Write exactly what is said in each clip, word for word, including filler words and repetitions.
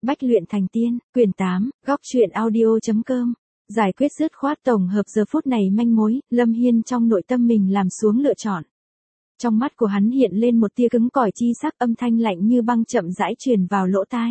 Bách luyện thành tiên, quyển tám, góc truyện audio.com. Giải quyết dứt khoát tổng hợp giờ phút này manh mối, Lâm Hiên trong nội tâm mình làm xuống lựa chọn. Trong mắt của hắn hiện lên một tia cứng cỏi chi sắc, âm thanh lạnh như băng chậm rãi truyền vào lỗ tai.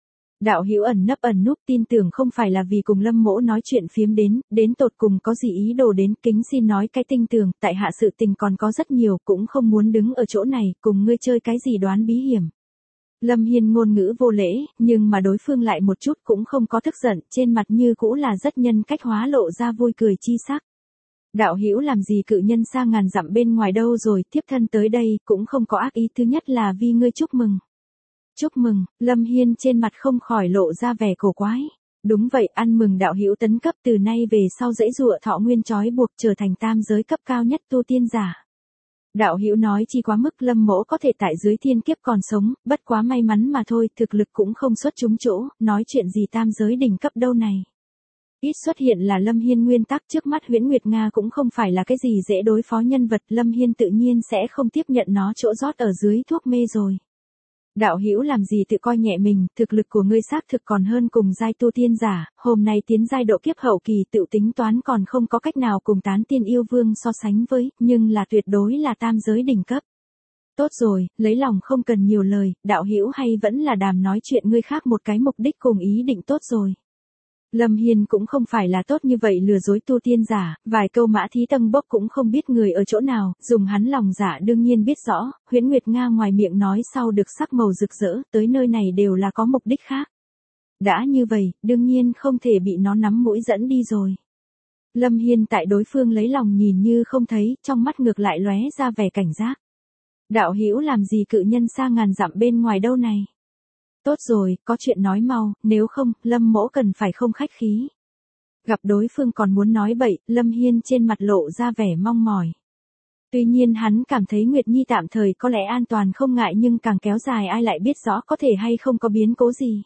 Đạo hữu ẩn nấp ẩn núp, tin tưởng không phải là vì cùng Lâm mỗ nói chuyện phiếm đến, đến tột cùng có gì ý đồ đến, kính xin nói cái tinh tường, tại hạ sự tình còn có rất nhiều, cũng không muốn đứng ở chỗ này, cùng ngươi chơi cái gì đoán bí hiểm. Lâm Hiên ngôn ngữ vô lễ, nhưng mà đối phương lại một chút cũng không có tức giận, trên mặt như cũ là rất nhân cách hóa lộ ra vui cười chi sắc. Đạo hữu làm gì cự nhân xa ngàn dặm bên ngoài đâu rồi, tiếp thân tới đây, cũng không có ác ý, thứ nhất là vì ngươi chúc mừng. Chúc mừng, Lâm Hiên trên mặt không khỏi lộ ra vẻ cổ quái. Đúng vậy, ăn mừng đạo hữu tấn cấp, từ nay về sau dãy dụa thọ nguyên trói buộc, trở thành tam giới cấp cao nhất tu tiên giả. Đạo hữu nói chi quá mức, Lâm mỗ có thể tại dưới thiên kiếp còn sống, bất quá may mắn mà thôi, thực lực cũng không xuất chúng chỗ, nói chuyện gì tam giới đỉnh cấp đâu này. Ít xuất hiện là Lâm Hiên nguyên tắc, trước mắt Huyễn Nguyệt Nga cũng không phải là cái gì dễ đối phó nhân vật, Lâm Hiên tự nhiên sẽ không tiếp nhận nó chỗ rót ở dưới thuốc mê rồi. Đạo hữu làm gì tự coi nhẹ mình, thực lực của ngươi xác thực còn hơn cùng giai tu tiên giả, hôm nay tiến giai độ kiếp hậu kỳ, tự tính toán còn không có cách nào cùng tán tiên yêu vương so sánh với, nhưng là tuyệt đối là tam giới đỉnh cấp. Tốt rồi, lấy lòng không cần nhiều lời, đạo hữu hay vẫn là đàm nói chuyện ngươi khác một cái mục đích cùng ý định tốt rồi. Lâm Hiên cũng không phải là tốt như vậy lừa dối tu tiên giả, vài câu mã thí tân bốc cũng không biết người ở chỗ nào, dùng hắn lòng dạ đương nhiên biết rõ, Huyễn Nguyệt Nga ngoài miệng nói sau được sắc màu rực rỡ, tới nơi này đều là có mục đích khác. Đã như vậy, đương nhiên không thể bị nó nắm mũi dẫn đi rồi. Lâm Hiên tại đối phương lấy lòng nhìn như không thấy, trong mắt ngược lại lóe ra vẻ cảnh giác. Đạo hữu làm gì cự nhân xa ngàn dặm bên ngoài đâu này. Tốt rồi, có chuyện nói mau, nếu không, Lâm mỗ cần phải không khách khí. Gặp đối phương còn muốn nói bậy, Lâm Hiên trên mặt lộ ra vẻ mong mỏi. Tuy nhiên hắn cảm thấy Nguyệt Nhi tạm thời có lẽ an toàn không ngại, nhưng càng kéo dài ai lại biết rõ có thể hay không có biến cố gì.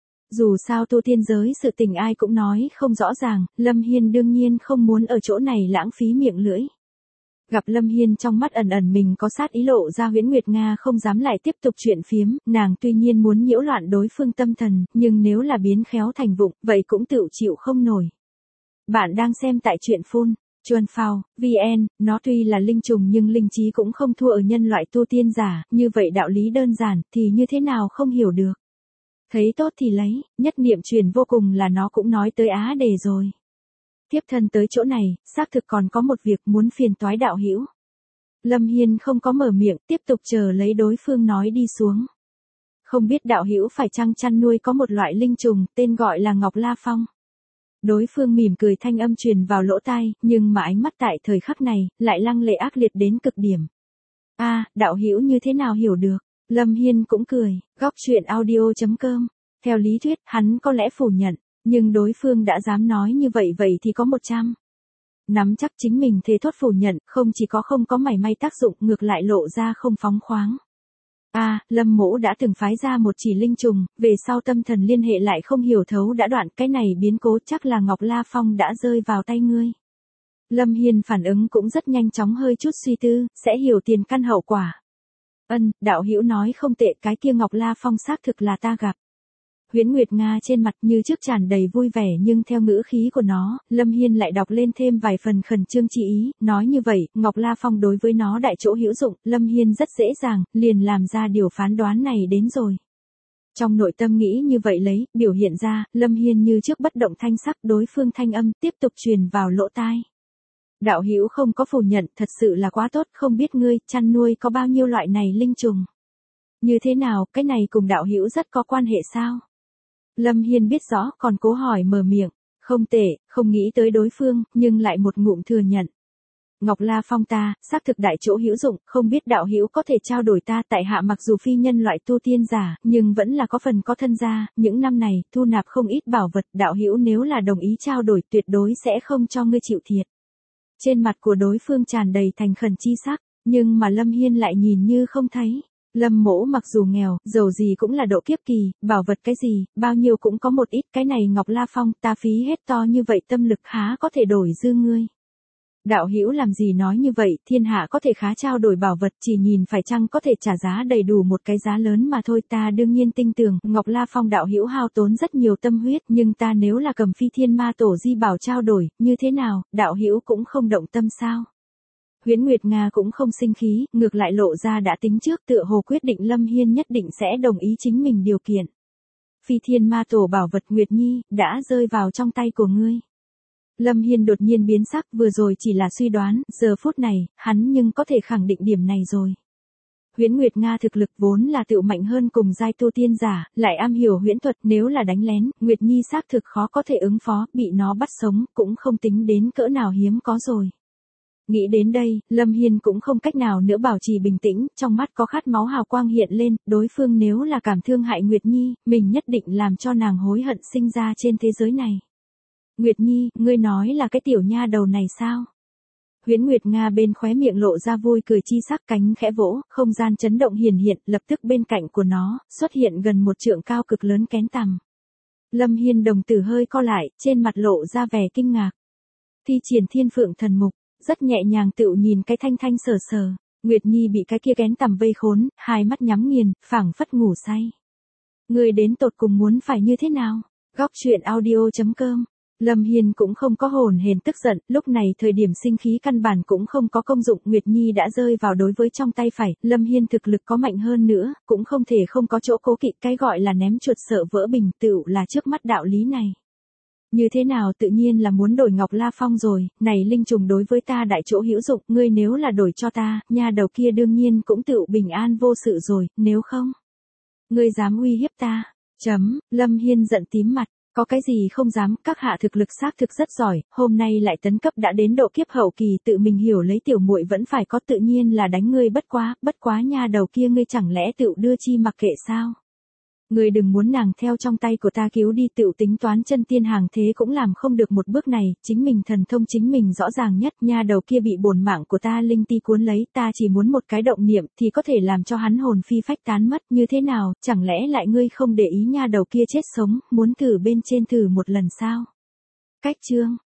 Dù sao tu tiên giới sự tình ai cũng nói không rõ ràng, Lâm Hiên đương nhiên không muốn ở chỗ này lãng phí miệng lưỡi. Gặp Lâm Hiên trong mắt ẩn ẩn mình có sát ý lộ ra, Huyễn Nguyệt Nga không dám lại tiếp tục chuyện phiếm, nàng tuy nhiên muốn nhiễu loạn đối phương tâm thần, nhưng nếu là biến khéo thành vụng, vậy cũng tự chịu không nổi. Bạn đang xem tại truyện phun, Chuan Phao, vê en, nó tuy là linh trùng nhưng linh trí cũng không thua ở nhân loại tu tiên giả, như vậy đạo lý đơn giản, thì như thế nào không hiểu được. Thấy tốt thì lấy, nhất niệm truyền vô cùng là nó cũng nói tới á đề rồi. Tiếp thân tới chỗ này, xác thực còn có một việc muốn phiền toái đạo hữu. Lâm Hiên không có mở miệng, tiếp tục chờ lấy đối phương nói đi xuống. Không biết đạo hữu phải chăng chăn nuôi có một loại linh trùng, tên gọi là Ngọc La Phong. Đối phương mỉm cười, thanh âm truyền vào lỗ tai, nhưng mà ánh mắt tại thời khắc này, lại lăng lệ ác liệt đến cực điểm. A, à, đạo hữu như thế nào hiểu được? Lâm Hiên cũng cười, góc truyện audio.com. Theo lý thuyết, hắn có lẽ phủ nhận. Nhưng đối phương đã dám nói như vậy, vậy thì có một trăm. Nắm chắc chính mình thế thốt phủ nhận, không chỉ có không có mảy may tác dụng, ngược lại lộ ra không phóng khoáng. A, à, Lâm mỗ đã từng phái ra một chỉ linh trùng, về sau tâm thần liên hệ lại không hiểu thấu đã đoạn, cái này biến cố chắc là Ngọc La Phong đã rơi vào tay ngươi. Lâm Hiên phản ứng cũng rất nhanh chóng, hơi chút suy tư, sẽ hiểu tiền căn hậu quả. Ân, đạo hữu nói không tệ, cái kia Ngọc La Phong xác thực là ta gặp. Huyễn Nguyệt Nga trên mặt như trước tràn đầy vui vẻ, nhưng theo ngữ khí của nó, Lâm Hiên lại đọc lên thêm vài phần khẩn trương chi ý, nói như vậy, Ngọc La Phong đối với nó đại chỗ hữu dụng, Lâm Hiên rất dễ dàng, liền làm ra điều phán đoán này đến rồi. Trong nội tâm nghĩ như vậy lấy, biểu hiện ra, Lâm Hiên như trước bất động thanh sắc, đối phương thanh âm tiếp tục truyền vào lỗ tai. Đạo hữu không có phủ nhận, thật sự là quá tốt, không biết ngươi, chăn nuôi có bao nhiêu loại này linh trùng. Như thế nào, cái này cùng đạo hữu rất có quan hệ sao? Lâm Hiên biết rõ, còn cố hỏi mở miệng, không tệ, không nghĩ tới đối phương, nhưng lại một ngụm thừa nhận. Ngọc La Phong ta, xác thực đại chỗ hữu dụng, không biết đạo hữu có thể trao đổi ta, tại hạ mặc dù phi nhân loại tu tiên giả, nhưng vẫn là có phần có thân gia, những năm này, thu nạp không ít bảo vật, đạo hữu nếu là đồng ý trao đổi, tuyệt đối sẽ không cho ngươi chịu thiệt. Trên mặt của đối phương tràn đầy thành khẩn chi sắc, nhưng mà Lâm Hiên lại nhìn như không thấy. Lâm mỗ mặc dù nghèo, dầu gì cũng là độ kiếp kỳ, bảo vật cái gì, bao nhiêu cũng có một ít, cái này Ngọc La Phong, ta phí hết to như vậy tâm lực há có thể đổi dư ngươi. Đạo hữu làm gì nói như vậy, thiên hạ có thể khá trao đổi bảo vật, chỉ nhìn phải chăng có thể trả giá đầy đủ một cái giá lớn mà thôi. Ta đương nhiên tin tưởng, Ngọc La Phong đạo hữu hao tốn rất nhiều tâm huyết, nhưng ta nếu là cầm Phi Thiên Ma Tổ Di bảo trao đổi, như thế nào, đạo hữu cũng không động tâm sao? Huyễn Nguyệt Nga cũng không sinh khí, ngược lại lộ ra đã tính trước, tựa hồ quyết định Lâm Hiên nhất định sẽ đồng ý chính mình điều kiện. Phi Thiên Ma Tổ bảo vật Nguyệt Nhi, đã rơi vào trong tay của ngươi. Lâm Hiên đột nhiên biến sắc, vừa rồi chỉ là suy đoán, giờ phút này, hắn nhưng có thể khẳng định điểm này rồi. Huyễn Nguyệt Nga thực lực vốn là tựu mạnh hơn cùng giai tu tiên giả, lại am hiểu huyễn thuật, nếu là đánh lén, Nguyệt Nhi xác thực khó có thể ứng phó, bị nó bắt sống, cũng không tính đến cỡ nào hiếm có rồi. Nghĩ đến đây, Lâm Hiên cũng không cách nào nữa bảo trì bình tĩnh, trong mắt có khát máu hào quang hiện lên, đối phương nếu là cảm thương hại Nguyệt Nhi, mình nhất định làm cho nàng hối hận sinh ra trên thế giới này. Nguyệt Nhi, ngươi nói là cái tiểu nha đầu này sao? Huyễn Nguyệt Nga bên khóe miệng lộ ra vui cười chi sắc, cánh khẽ vỗ, không gian chấn động hiển hiện, lập tức bên cạnh của nó, xuất hiện gần một trượng cao cực lớn kén tằm. Lâm Hiên đồng tử hơi co lại, trên mặt lộ ra vẻ kinh ngạc. Thi triển Thiên Phượng Thần Mục, rất nhẹ nhàng tựu nhìn cái thanh thanh sờ sờ. Nguyệt Nhi bị cái kia kén tằm vây khốn, hai mắt nhắm nghiền, phảng phất ngủ say. Người đến tột cùng muốn phải như thế nào? Góc truyện audio chấm com. Lâm Hiên cũng không có hồn hển tức giận, lúc này thời điểm sinh khí căn bản cũng không có công dụng, Nguyệt Nhi đã rơi vào đối với trong tay phải, Lâm Hiên thực lực có mạnh hơn nữa, cũng không thể không có chỗ cố kỵ, cái gọi là ném chuột sợ vỡ bình, tựu là trước mắt đạo lý này. Như thế nào tự nhiên là muốn đổi Ngọc La Phong rồi, này linh trùng đối với ta đại chỗ hữu dụng, ngươi nếu là đổi cho ta, nha đầu kia đương nhiên cũng tựu bình an vô sự rồi, nếu không, ngươi dám uy hiếp ta, chấm, Lâm Hiên giận tím mặt. Có cái gì không dám, các hạ thực lực xác thực rất giỏi, hôm nay lại tấn cấp đã đến độ kiếp hậu kỳ, tự mình hiểu lấy tiểu muội vẫn phải có, tự nhiên là đánh ngươi, bất quá, bất quá nha đầu kia ngươi chẳng lẽ tựu đưa chi mặc kệ sao? Ngươi đừng muốn nàng theo trong tay của ta cứu đi, tựu tính toán chân tiên hàng thế cũng làm không được một bước này, chính mình thần thông chính mình rõ ràng nhất, nha đầu kia bị bổn mạng của ta linh ti cuốn lấy, ta chỉ muốn một cái động niệm thì có thể làm cho hắn hồn phi phách tán mất, như thế nào, chẳng lẽ lại ngươi không để ý nha đầu kia chết sống, muốn thử bên trên thử một lần sao? Cách chương